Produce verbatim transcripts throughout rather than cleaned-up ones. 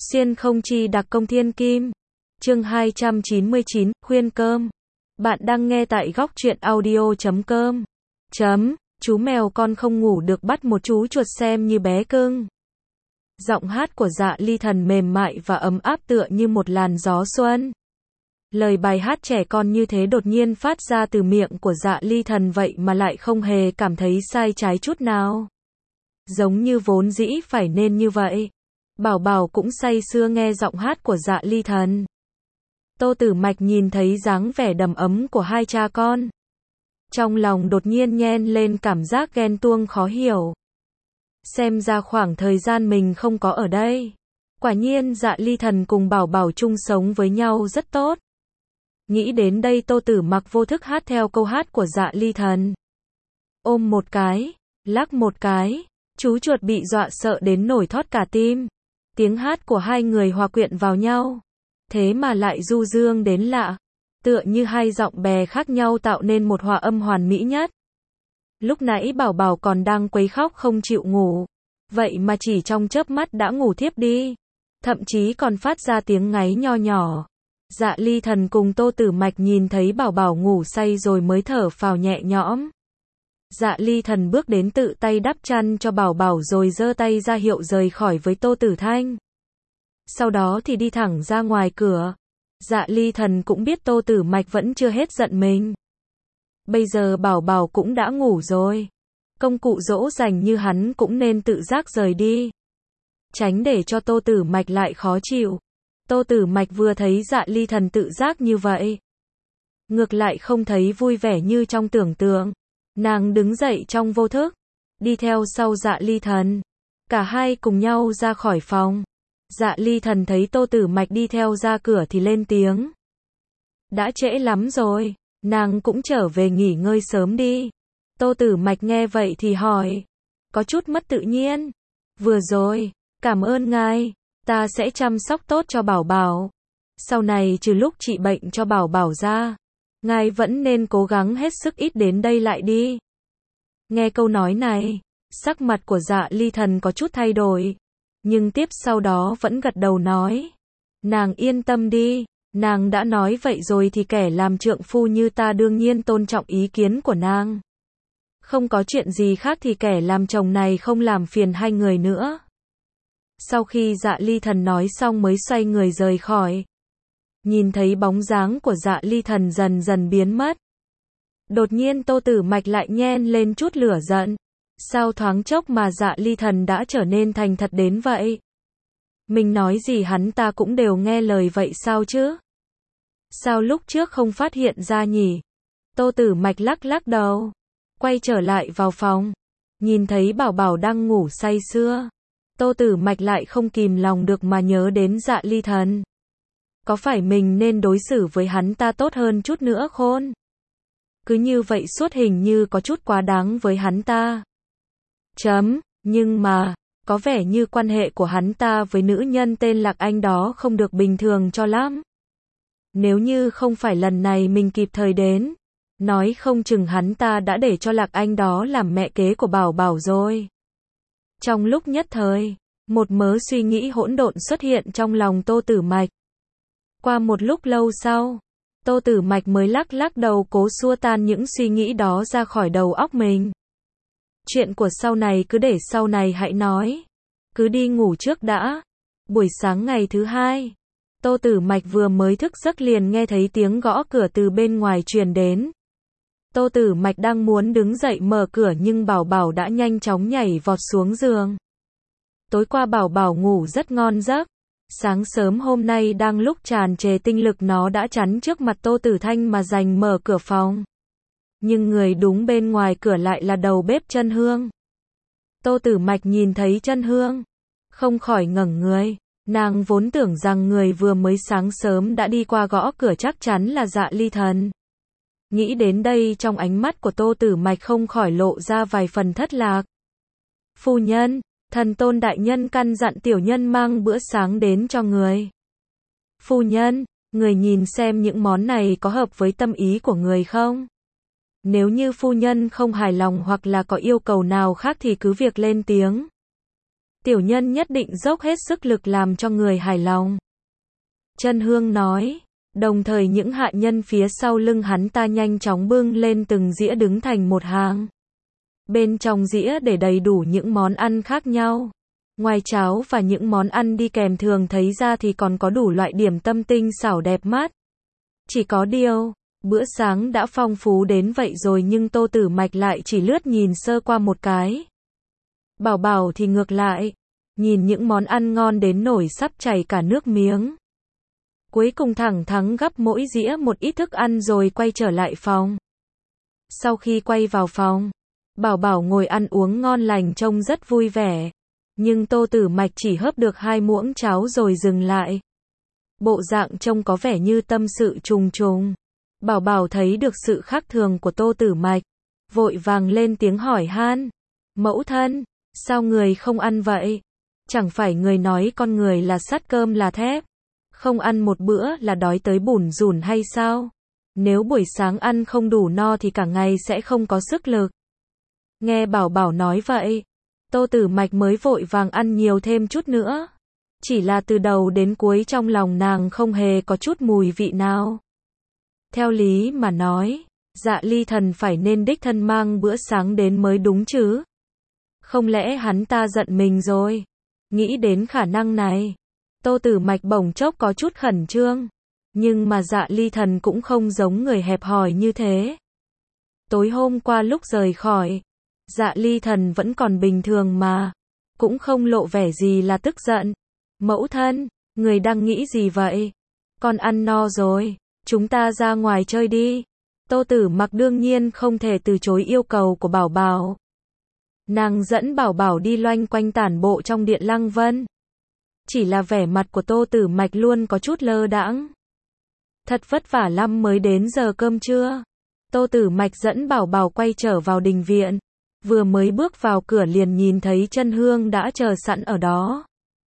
Xuyên không chi đặc công thiên kim. Chương hai trăm chín mươi chín, khuyên cơm. Bạn đang nghe tại góc truyện audio chấm com. Chấm, chú mèo con không ngủ được bắt một chú chuột xem như bé cưng. Giọng hát của Dạ Ly Thần mềm mại và ấm áp tựa như một làn gió xuân. Lời bài hát trẻ con như thế đột nhiên phát ra từ miệng của Dạ Ly Thần vậy mà lại không hề cảm thấy sai trái chút nào. Giống như vốn dĩ phải nên như vậy. Bảo Bảo cũng say sưa nghe giọng hát của Dạ Ly Thần. Tô Tử Mạch nhìn thấy dáng vẻ đầm ấm của hai cha con. Trong lòng đột nhiên nhen lên cảm giác ghen tuông khó hiểu. Xem ra khoảng thời gian mình không có ở đây. Quả nhiên Dạ Ly Thần cùng Bảo Bảo chung sống với nhau rất tốt. Nghĩ đến đây Tô Tử Mặc vô thức hát theo câu hát của Dạ Ly Thần. Ôm một cái, lắc một cái, chú chuột bị dọa sợ đến nổi thót cả tim. Tiếng hát của hai người hòa quyện vào nhau. Thế mà lại du dương đến lạ. Tựa như hai giọng bè khác nhau tạo nên một hòa âm hoàn mỹ nhất. Lúc nãy Bảo Bảo còn đang quấy khóc không chịu ngủ. Vậy mà chỉ trong chớp mắt đã ngủ thiếp đi. Thậm chí còn phát ra tiếng ngáy nho nhỏ. Dạ Ly Thần cùng Tô Tử Mạch nhìn thấy Bảo Bảo ngủ say rồi mới thở phào nhẹ nhõm. Dạ Ly Thần bước đến tự tay đắp chăn cho Bảo Bảo rồi giơ tay ra hiệu rời khỏi với Tô Tử Thanh. Sau đó thì đi thẳng ra ngoài cửa. Dạ Ly Thần cũng biết Tô Tử Mạch vẫn chưa hết giận mình. Bây giờ Bảo Bảo cũng đã ngủ rồi. Công cụ dỗ dành như hắn cũng nên tự giác rời đi. Tránh để cho Tô Tử Mạch lại khó chịu. Tô Tử Mạch vừa thấy Dạ Ly Thần tự giác như vậy. Ngược lại không thấy vui vẻ như trong tưởng tượng. Nàng đứng dậy trong vô thức. Đi theo sau Dạ Ly Thần. Cả hai cùng nhau ra khỏi phòng. Dạ Ly Thần thấy Tô Tử Mạch đi theo ra cửa thì lên tiếng. Đã trễ lắm rồi. Nàng cũng trở về nghỉ ngơi sớm đi. Tô Tử Mạch nghe vậy thì hỏi. Có chút mất tự nhiên. Vừa rồi, cảm ơn ngài. Ta sẽ chăm sóc tốt cho Bảo Bảo. Sau này trừ lúc trị bệnh cho Bảo Bảo ra, ngài vẫn nên cố gắng hết sức ít đến đây lại đi. Nghe câu nói này, sắc mặt của Dạ Ly Thần có chút thay đổi. Nhưng tiếp sau đó vẫn gật đầu nói. Nàng yên tâm đi. Nàng đã nói vậy rồi thì kẻ làm trượng phu như ta đương nhiên tôn trọng ý kiến của nàng. Không có chuyện gì khác thì kẻ làm chồng này không làm phiền hai người nữa. Sau khi Dạ Ly Thần nói xong mới xoay người rời khỏi. Nhìn thấy bóng dáng của Dạ Ly Thần dần dần biến mất. Đột nhiên Tô Tử Mạch lại nhen lên chút lửa giận. Sao thoáng chốc mà Dạ Ly Thần đã trở nên thành thật đến vậy? Mình nói gì hắn ta cũng đều nghe lời vậy sao chứ? Sao lúc trước không phát hiện ra nhỉ? Tô Tử Mạch lắc lắc đầu. Quay trở lại vào phòng. Nhìn thấy Bảo Bảo đang ngủ say sưa. Tô Tử Mạch lại không kìm lòng được mà nhớ đến Dạ Ly Thần. Có phải mình nên đối xử với hắn ta tốt hơn chút nữa khôn? Cứ như vậy suốt hình như có chút quá đáng với hắn ta. Chấm, nhưng mà, có vẻ như quan hệ của hắn ta với nữ nhân tên Lạc Anh đó không được bình thường cho lắm. Nếu như không phải lần này mình kịp thời đến, nói không chừng hắn ta đã để cho Lạc Anh đó làm mẹ kế của Bảo Bảo rồi. Trong lúc nhất thời, một mớ suy nghĩ hỗn độn xuất hiện trong lòng Tô Tử Mạch. Qua một lúc lâu sau, Tô Tử Mạch mới lắc lắc đầu cố xua tan những suy nghĩ đó ra khỏi đầu óc mình. Chuyện của sau này cứ để sau này hãy nói. Cứ đi ngủ trước đã. Buổi sáng ngày thứ hai, Tô Tử Mạch vừa mới thức giấc liền nghe thấy tiếng gõ cửa từ bên ngoài truyền đến. Tô Tử Mạch đang muốn đứng dậy mở cửa nhưng Bảo Bảo đã nhanh chóng nhảy vọt xuống giường. Tối qua Bảo Bảo ngủ rất ngon giấc. Sáng sớm hôm nay đang lúc tràn trề tinh lực nó đã chắn trước mặt Tô Tử Thanh mà giành mở cửa phòng. Nhưng người đúng bên ngoài cửa lại là đầu bếp Chân Hương. Tô Tử Mạch nhìn thấy Chân Hương, không khỏi ngẩng người. Nàng vốn tưởng rằng người vừa mới sáng sớm đã đi qua gõ cửa chắc chắn là Dạ Ly Thần. Nghĩ đến đây trong ánh mắt của Tô Tử Mạch không khỏi lộ ra vài phần thất lạc. Phu nhân, Thần Tôn đại nhân căn dặn tiểu nhân mang bữa sáng đến cho người. Phu nhân, người nhìn xem những món này có hợp với tâm ý của người không? Nếu như phu nhân không hài lòng hoặc là có yêu cầu nào khác thì cứ việc lên tiếng. Tiểu nhân nhất định dốc hết sức lực làm cho người hài lòng. Chân Hương nói, đồng thời những hạ nhân phía sau lưng hắn ta nhanh chóng bưng lên từng dĩa đứng thành một hàng. Bên trong dĩa để đầy đủ những món ăn khác nhau. Ngoài cháo và những món ăn đi kèm thường thấy ra thì còn có đủ loại điểm tâm tinh xảo đẹp mắt. Chỉ có điều, bữa sáng đã phong phú đến vậy rồi nhưng Tô Tử Mạch lại chỉ lướt nhìn sơ qua một cái. Bảo Bảo thì ngược lại, nhìn những món ăn ngon đến nổi sắp chảy cả nước miếng. Cuối cùng thẳng thắn gắp mỗi dĩa một ít thức ăn rồi quay trở lại phòng. Sau khi quay vào phòng, Bảo Bảo ngồi ăn uống ngon lành trông rất vui vẻ. Nhưng Tô Tử Mạch chỉ hớp được hai muỗng cháo rồi dừng lại. Bộ dạng trông có vẻ như tâm sự trùng trùng. Bảo Bảo thấy được sự khác thường của Tô Tử Mạch, vội vàng lên tiếng hỏi han. Mẫu thân, sao người không ăn vậy? Chẳng phải người nói con người là sắt cơm là thép, không ăn một bữa là đói tới bủn rủn hay sao? Nếu buổi sáng ăn không đủ no thì cả ngày sẽ không có sức lực. Nghe Bảo Bảo nói vậy, Tô Tử Mạch mới vội vàng ăn nhiều thêm chút nữa. Chỉ là từ đầu đến cuối trong lòng nàng không hề có chút mùi vị nào. Theo lý mà nói, Dạ Ly Thần phải nên đích thân mang bữa sáng đến mới đúng chứ. Không lẽ hắn ta giận mình rồi? Nghĩ đến khả năng này, Tô Tử Mạch bỗng chốc có chút khẩn trương. Nhưng mà Dạ Ly Thần cũng không giống người hẹp hòi như thế. Tối hôm qua lúc rời khỏi, Dạ Ly Thần vẫn còn bình thường mà, cũng không lộ vẻ gì là tức giận. Mẫu thân, người đang nghĩ gì vậy? Con ăn no rồi, chúng ta ra ngoài chơi đi. Tô Tử Mặc đương nhiên không thể từ chối yêu cầu của Bảo Bảo. Nàng dẫn Bảo Bảo đi loanh quanh tản bộ trong điện Lăng Vân. Chỉ là vẻ mặt của Tô Tử Mạch luôn có chút lơ đãng. Thật vất vả lắm mới đến giờ cơm trưa. Tô Tử Mạch dẫn Bảo Bảo quay trở vào đình viện. Vừa mới bước vào cửa liền nhìn thấy Chân Hương đã chờ sẵn ở đó.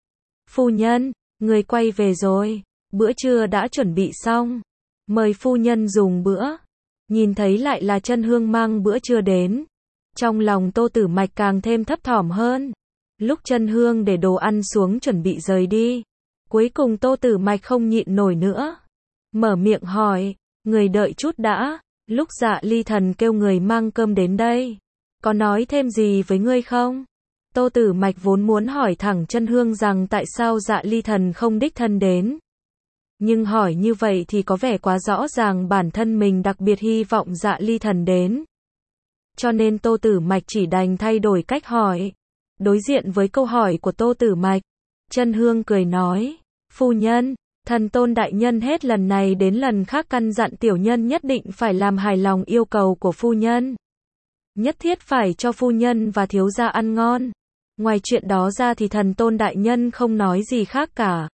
Phu nhân, người quay về rồi, bữa trưa đã chuẩn bị xong. Mời phu nhân dùng bữa. Nhìn thấy lại là Chân Hương mang bữa trưa đến. Trong lòng Tô Tử Mạch càng thêm thấp thỏm hơn. Lúc Chân Hương để đồ ăn xuống chuẩn bị rời đi, cuối cùng Tô Tử Mạch không nhịn nổi nữa. Mở miệng hỏi, người đợi chút đã, lúc Dạ Ly Thần kêu người mang cơm đến đây, có nói thêm gì với ngươi không? Tô Tử Mạch vốn muốn hỏi thẳng Chân Hương rằng tại sao Dạ Ly Thần không đích thân đến. Nhưng hỏi như vậy thì có vẻ quá rõ ràng bản thân mình đặc biệt hy vọng Dạ Ly Thần đến. Cho nên Tô Tử Mạch chỉ đành thay đổi cách hỏi. Đối diện với câu hỏi của Tô Tử Mạch, Chân Hương cười nói, phu nhân, thần tôn đại nhân hết lần này đến lần khác căn dặn tiểu nhân nhất định phải làm hài lòng yêu cầu của phu nhân. Nhất thiết phải cho phu nhân và thiếu gia ăn ngon. Ngoài chuyện đó ra thì thần tôn đại nhân không nói gì khác cả.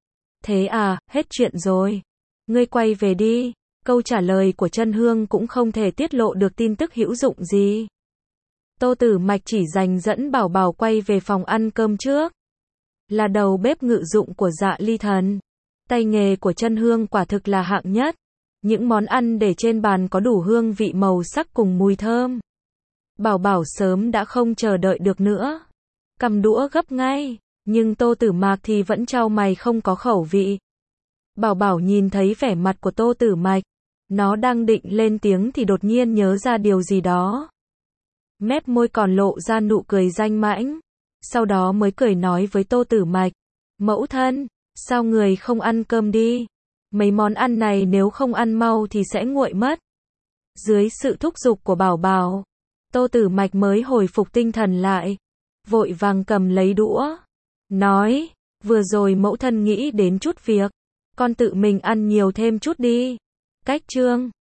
Thế à, hết chuyện rồi. Ngươi quay về đi. Câu trả lời của Chân Hương cũng không thể tiết lộ được tin tức hữu dụng gì. Tô Tử Mạch chỉ dành dẫn Bảo Bảo quay về phòng ăn cơm trước. Là đầu bếp ngự dụng của Dạ Ly Thần. Tay nghề của Chân Hương quả thực là hạng nhất. Những món ăn để trên bàn có đủ hương vị màu sắc cùng mùi thơm. Bảo Bảo sớm đã không chờ đợi được nữa. Cầm đũa gấp ngay, nhưng Tô Tử Mạch thì vẫn chau mày không có khẩu vị. Bảo Bảo nhìn thấy vẻ mặt của Tô Tử Mạch, nó đang định lên tiếng thì đột nhiên nhớ ra điều gì đó. Mép môi còn lộ ra nụ cười danh mãnh. Sau đó mới cười nói với Tô Tử Mạch, mẫu thân, sao người không ăn cơm đi? Mấy món ăn này nếu không ăn mau thì sẽ nguội mất. Dưới sự thúc giục của Bảo Bảo, Tô Tử Mạch mới hồi phục tinh thần lại, vội vàng cầm lấy đũa, nói, vừa rồi mẫu thân nghĩ đến chút việc, con tự mình ăn nhiều thêm chút đi. Cách chương